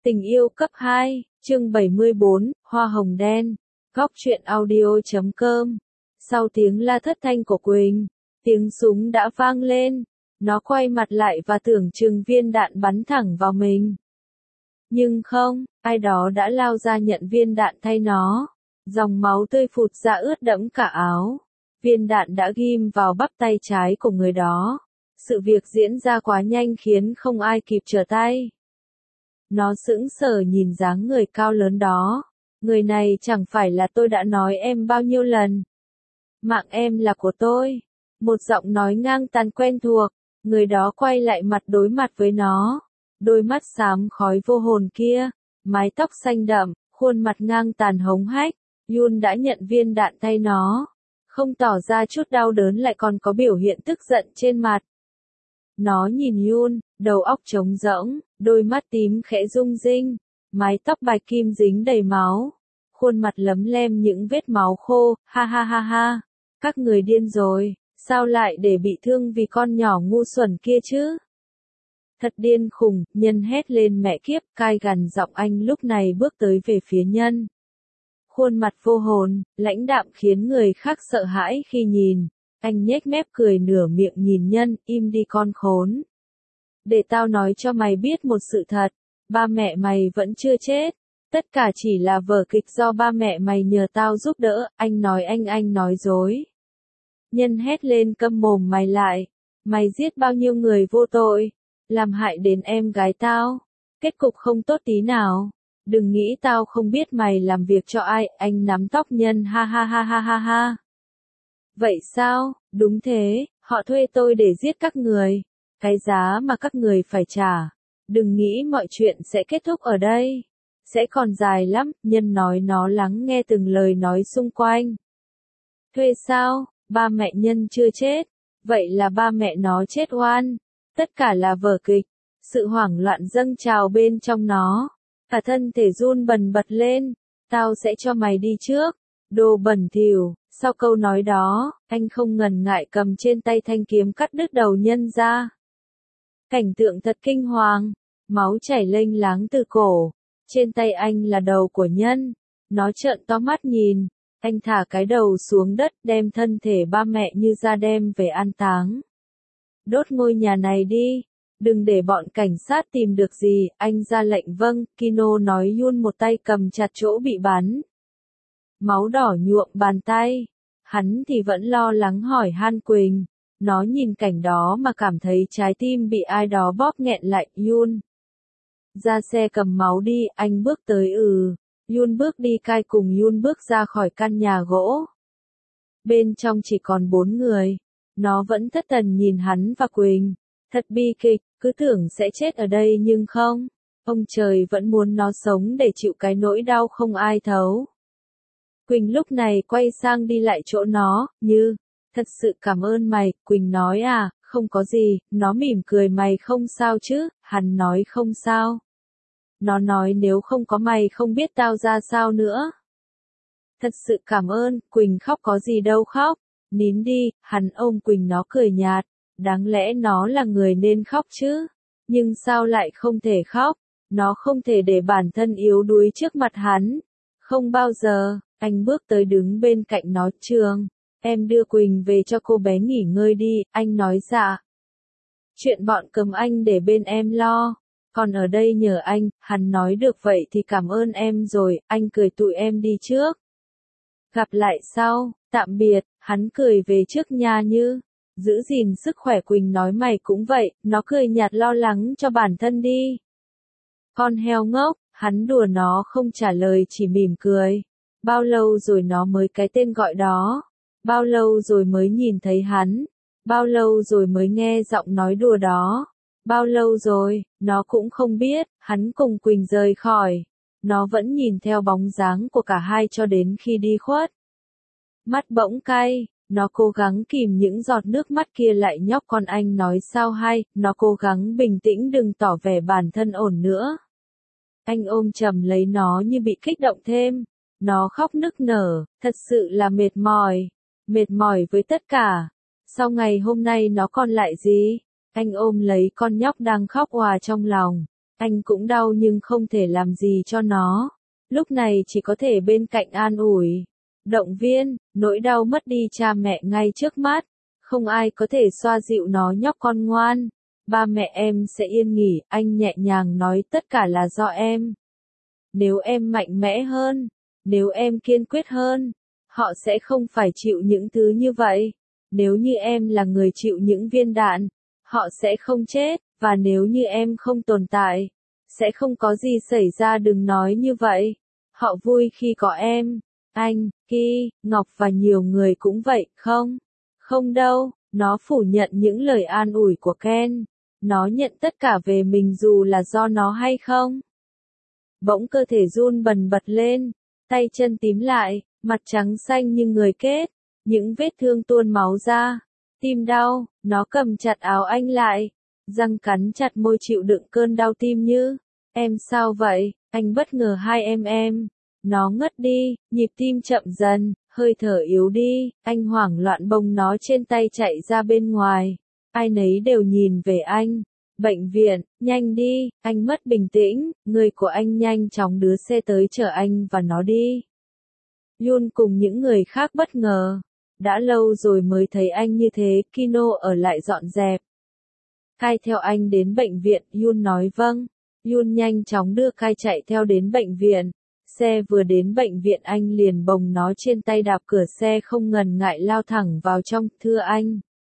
Tình yêu cấp 2, chương 74, Hoa hồng đen, góc truyện audio.com. Sau tiếng la thất thanh của Quỳnh, tiếng súng đã vang lên. Nó quay mặt lại và tưởng chừng viên đạn bắn thẳng vào mình. Nhưng không, ai đó đã lao ra nhận viên đạn thay nó. Dòng máu tươi phụt ra ướt đẫm cả áo. Viên đạn đã ghim vào bắp tay trái của người đó. Sự việc diễn ra quá nhanh khiến không ai kịp trở tay. Nó sững sờ nhìn dáng người cao lớn đó. Người này chẳng phải là tôi đã nói em bao nhiêu lần. Mạng em là của tôi. Một giọng nói ngang tàn quen thuộc. Người đó quay lại mặt đối mặt với nó. Đôi mắt xám khói vô hồn kia. Mái tóc xanh đậm, khuôn mặt ngang tàn hống hách. Yun đã nhận viên đạn thay nó. Không tỏ ra chút đau đớn lại còn có biểu hiện tức giận trên mặt. Nó nhìn Yun, đầu óc trống rỗng, đôi mắt tím khẽ rung rinh, mái tóc bạch kim dính đầy máu, khuôn mặt lấm lem những vết máu khô, ha ha ha ha, các người điên rồi, sao lại để bị thương vì con nhỏ ngu xuẩn kia chứ? Thật điên khùng, Nhân hét lên mẹ kiếp, cai gằn giọng anh lúc này bước tới về phía Nhân. Khuôn mặt vô hồn, lãnh đạm khiến người khác sợ hãi khi nhìn. Anh nhếch mép cười nửa miệng nhìn Nhân, im đi con khốn. Để tao nói cho mày biết một sự thật, ba mẹ mày vẫn chưa chết. Tất cả chỉ là vở kịch do ba mẹ mày nhờ tao giúp đỡ, anh nói dối. Nhân hét lên câm mồm mày lại. Mày giết bao nhiêu người vô tội, làm hại đến em gái tao. Kết cục không tốt tí nào. Đừng nghĩ tao không biết mày làm việc cho ai, anh nắm tóc Nhân ha ha ha ha ha ha. Vậy sao? Đúng thế, họ thuê tôi để giết các người. Cái giá mà các người phải trả. Đừng nghĩ mọi chuyện sẽ kết thúc ở đây. Sẽ còn dài lắm, Nhân nói nó lắng nghe từng lời nói xung quanh. Thuê sao? Ba mẹ Nhân chưa chết. Vậy là ba mẹ nó chết oan. Tất cả là vở kịch. Sự hoảng loạn dâng trào bên trong nó. Cả thân thể run bần bật lên. Tao sẽ cho mày đi trước. Đồ bẩn thỉu. Sau câu nói đó, anh không ngần ngại cầm trên tay thanh kiếm cắt đứt đầu Nhân ra. Cảnh tượng thật kinh hoàng, máu chảy lênh láng từ cổ. Trên tay anh là đầu của Nhân. Nó trợn to mắt nhìn. Anh thả cái đầu xuống đất, đem thân thể ba mẹ như ra đem về an táng. Đốt ngôi nhà này đi. Đừng để bọn cảnh sát tìm được gì, anh ra lệnh. Vâng, Kino nói. Yun một tay cầm chặt chỗ bị bắn. Máu đỏ nhuộm bàn tay. Hắn thì vẫn lo lắng hỏi han Quỳnh. Nó nhìn cảnh đó mà cảm thấy trái tim bị ai đó bóp nghẹn lại. Yun. Ra xe cầm máu đi, anh bước tới. Yun bước đi, cai cùng Yun bước ra khỏi căn nhà gỗ. Bên trong chỉ còn 4 người. Nó vẫn thất thần nhìn hắn và Quỳnh. Thật bi kịch, cứ tưởng sẽ chết ở đây nhưng không. Ông trời vẫn muốn nó sống để chịu cái nỗi đau không ai thấu. Quỳnh lúc này quay sang đi lại chỗ nó, Như, thật sự cảm ơn mày, Quỳnh nói à, không có gì, nó mỉm cười. Mày không sao chứ, hắn nói không sao. Nó nói nếu không có mày không biết tao ra sao nữa. Thật sự cảm ơn, Quỳnh khóc có gì đâu khóc, nín đi, hắn ôm Quỳnh. Nó cười nhạt, đáng lẽ nó là người nên khóc chứ, nhưng sao lại không thể khóc, nó không thể để bản thân yếu đuối trước mặt hắn, không bao giờ. Anh bước tới đứng bên cạnh nó. Trường, em đưa Quỳnh về cho cô bé nghỉ ngơi đi, anh nói. Dạ. Chuyện bọn cầm anh để bên em lo. Còn ở đây nhờ anh, hắn nói. Được vậy thì cảm ơn em rồi, anh cười. Tụi em đi trước. Gặp lại sau, tạm biệt, hắn cười về trước nha Như. Giữ gìn sức khỏe. Quỳnh nói mày cũng vậy, nó cười nhạt lo lắng cho bản thân đi. Con heo ngốc, hắn đùa nó không trả lời chỉ mỉm cười. Bao lâu rồi nó mới cái tên gọi đó? Bao lâu rồi mới nhìn thấy hắn? Bao lâu rồi mới nghe giọng nói đùa đó? Bao lâu rồi, nó cũng không biết. Hắn cùng Quỳnh rời khỏi. Nó vẫn nhìn theo bóng dáng của cả hai cho đến khi đi khuất. Mắt bỗng cay, nó cố gắng kìm những giọt nước mắt kia lại. Nhóc con, anh nói sao hay? Nó cố gắng bình tĩnh đừng tỏ vẻ bản thân ổn nữa. Anh ôm chầm lấy nó như bị kích động thêm. Nó khóc nức nở, thật sự là mệt mỏi với tất cả. Sau ngày hôm nay nó còn lại gì? Anh ôm lấy con nhóc đang khóc òa trong lòng. Anh cũng đau nhưng không thể làm gì cho nó. Lúc này chỉ có thể bên cạnh an ủi, động viên, nỗi đau mất đi cha mẹ ngay trước mắt. Không ai có thể xoa dịu nó nhóc con ngoan. Ba mẹ em sẽ yên nghỉ, anh nhẹ nhàng nói tất cả là do em. Nếu em mạnh mẽ hơn, nếu em kiên quyết hơn, họ sẽ không phải chịu những thứ như vậy. Nếu như em là người chịu những viên đạn, họ sẽ không chết, và nếu như em không tồn tại, sẽ không có gì xảy ra. Đừng nói như vậy. Họ vui khi có em. Anh, Ki, Ngọc và nhiều người cũng vậy, không? Không đâu, nó phủ nhận những lời an ủi của Ken. Nó nhận tất cả về mình dù là do nó hay không. Bỗng cơ thể run bần bật lên, tay chân tím lại, mặt trắng xanh như người kết, những vết thương tuôn máu ra, tim đau, nó cầm chặt áo anh lại, răng cắn chặt môi chịu đựng cơn đau tim như, em sao vậy, anh bất ngờ hai em, nó ngất đi, nhịp tim chậm dần, hơi thở yếu đi, anh hoảng loạn bồng nó trên tay chạy ra bên ngoài, ai nấy đều nhìn về anh. Bệnh viện, nhanh đi, anh mất bình tĩnh, người của anh nhanh chóng đưa xe tới chở anh và nó đi. Yun cùng những người khác bất ngờ. Đã lâu rồi mới thấy anh như thế, Kino ở lại dọn dẹp. Kai theo anh đến bệnh viện, Yun nói vâng. Yun nhanh chóng đưa Kai chạy theo đến bệnh viện. Xe vừa đến bệnh viện anh liền bồng nó trên tay đạp cửa xe không ngần ngại lao thẳng vào trong, thưa anh.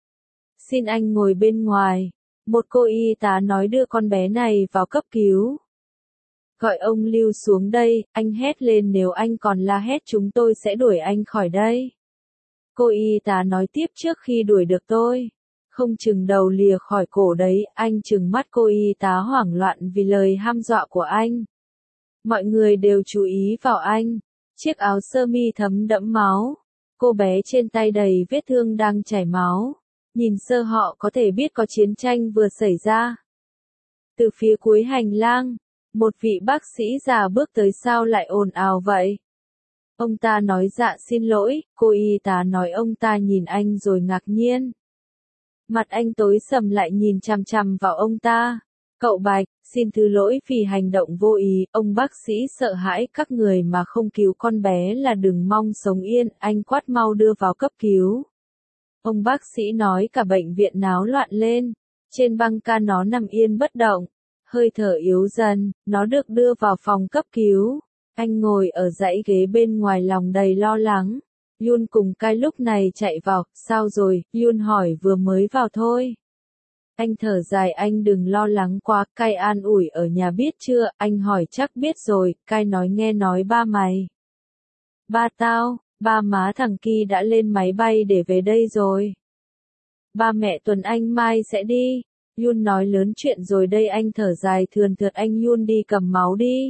Xin anh ngồi bên ngoài. Một cô y tá nói đưa con bé này vào cấp cứu. Gọi ông Lưu xuống đây, anh hét lên nếu anh còn la hét chúng tôi sẽ đuổi anh khỏi đây. Cô y tá nói tiếp trước khi đuổi được tôi. Không chừng đầu lìa khỏi cổ đấy, anh trừng mắt cô y tá hoảng loạn vì lời hăm dọa của anh. Mọi người đều chú ý vào anh. Chiếc áo sơ mi thấm đẫm máu. Cô bé trên tay đầy vết thương đang chảy máu. Nhìn sơ họ có thể biết có chiến tranh vừa xảy ra. Từ phía cuối hành lang, một vị bác sĩ già bước tới sao lại ồn ào vậy? Ông ta nói dạ xin lỗi, cô y tá nói ông ta nhìn anh rồi ngạc nhiên. Mặt anh tối sầm lại nhìn chằm chằm vào ông ta. Cậu Bạch, xin thứ lỗi vì hành động vô ý, ông bác sĩ sợ hãi các người mà không cứu con bé là đừng mong sống yên, anh quát mau đưa vào cấp cứu. Ông bác sĩ nói cả bệnh viện náo loạn lên, trên băng ca nó nằm yên bất động, hơi thở yếu dần, nó được đưa vào phòng cấp cứu. Anh ngồi ở dãy ghế bên ngoài lòng đầy lo lắng. Yun cùng Kai lúc này chạy vào, sao rồi, Yun hỏi vừa mới vào thôi. Anh thở dài anh đừng lo lắng quá, Kai an ủi ở nhà biết chưa, anh hỏi chắc biết rồi, Kai nói nghe nói ba mày. Ba tao. Ba má thằng Ki đã lên máy bay để về đây rồi. Ba mẹ Tuần anh mai sẽ đi. Yun nói lớn chuyện rồi đây anh thở dài thườn thượt anh Yun đi cầm máu đi.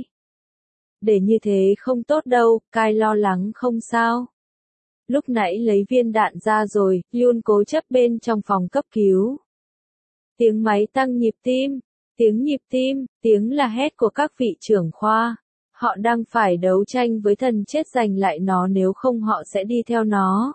Để như thế không tốt đâu, Kai lo lắng không sao. Lúc nãy lấy viên đạn ra rồi, Yun cố chấp bên trong phòng cấp cứu. Tiếng máy tăng nhịp tim, tiếng nhịp tim, tiếng la hét của các vị trưởng khoa. Họ đang phải đấu tranh với thần chết giành lại nó nếu không họ sẽ đi theo nó.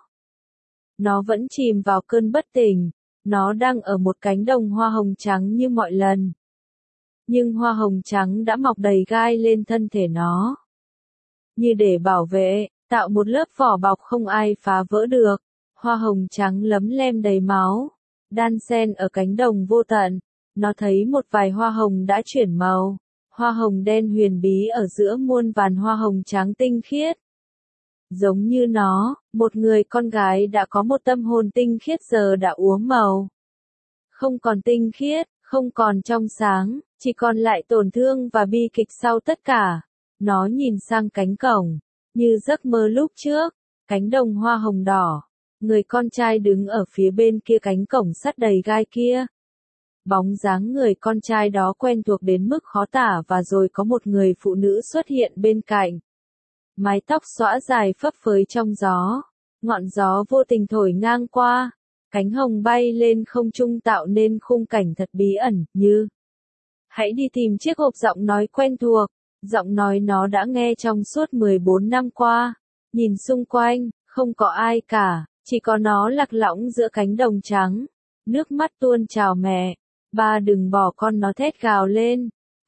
Nó vẫn chìm vào cơn bất tỉnh. Nó đang ở một cánh đồng hoa hồng trắng như mọi lần. Nhưng hoa hồng trắng đã mọc đầy gai lên thân thể nó. Như để bảo vệ, tạo một lớp vỏ bọc không ai phá vỡ được. Hoa hồng trắng lấm lem đầy máu. Đan xen ở cánh đồng vô tận. Nó thấy một vài hoa hồng đã chuyển màu. Hoa hồng đen huyền bí ở giữa muôn vàn hoa hồng trắng tinh khiết. Giống như nó, một người con gái đã có một tâm hồn tinh khiết giờ đã úa màu. Không còn tinh khiết, không còn trong sáng, chỉ còn lại tổn thương và bi kịch sau tất cả. Nó nhìn sang cánh cổng, như giấc mơ lúc trước, cánh đồng hoa hồng đỏ. Người con trai đứng ở phía bên kia cánh cổng sắt đầy gai kia. Bóng dáng người con trai đó quen thuộc đến mức khó tả và rồi có một người phụ nữ xuất hiện bên cạnh. Mái tóc xõa dài phấp phới trong gió. Ngọn gió vô tình thổi ngang qua. Cánh hồng bay lên không trung tạo nên khung cảnh thật bí ẩn, như hãy đi tìm chiếc hộp giọng nói quen thuộc. Giọng nói nó đã nghe trong suốt 14 năm qua. Nhìn xung quanh, không có ai cả, chỉ có nó lạc lõng giữa cánh đồng trắng. Nước mắt tuôn trào mẹ. Ba đừng bỏ con nó thét gào lên.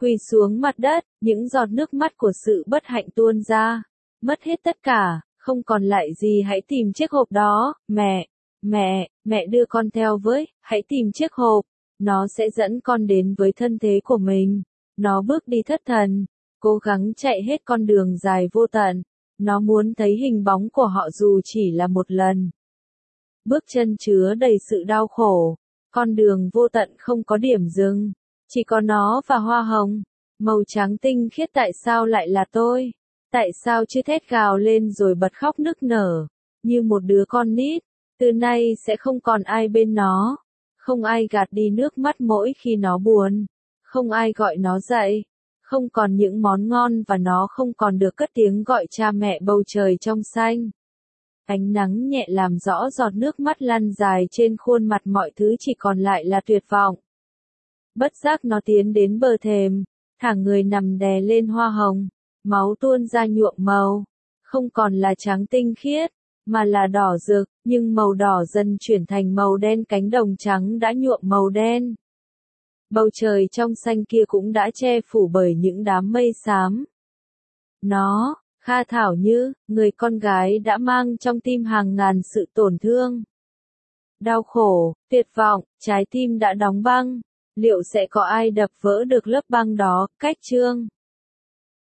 quỳ xuống mặt đất, những giọt nước mắt của sự bất hạnh tuôn ra. Mất hết tất cả, không còn lại gì, hãy tìm chiếc hộp đó, mẹ đưa con theo với, hãy tìm chiếc hộp, nó sẽ dẫn con đến với thân thế của mình. Nó bước đi thất thần, cố gắng chạy hết con đường dài vô tận, nó muốn thấy hình bóng của họ dù chỉ là một lần. Bước chân chứa đầy sự đau khổ, con đường vô tận không có điểm dừng, chỉ có nó và hoa hồng, màu trắng tinh khiết. Tại sao lại là tôi? Tại sao chưa thét gào lên rồi bật khóc nức nở, như một đứa con nít? Từ nay sẽ không còn ai bên nó, không ai gạt đi nước mắt mỗi khi nó buồn, không ai gọi nó dậy, không còn những món ngon và nó không còn được cất tiếng gọi cha mẹ. Bầu trời trong xanh, ánh nắng nhẹ làm rõ giọt nước mắt lăn dài trên khuôn mặt, mọi thứ chỉ còn lại là tuyệt vọng. Bất giác nó tiến đến bờ thềm, thả người nằm đè lên hoa hồng, máu tuôn ra nhuộm màu, không còn là trắng tinh khiết, mà là đỏ rực, nhưng màu đỏ dần chuyển thành màu đen, cánh đồng trắng đã nhuộm màu đen. Bầu trời trong xanh kia cũng đã che phủ bởi những đám mây xám. Nó, Kha Thảo Như, người con gái đã mang trong tim hàng ngàn sự tổn thương, đau khổ, tuyệt vọng, trái tim đã đóng băng. Liệu sẽ có ai đập vỡ được lớp băng đó? Cách chương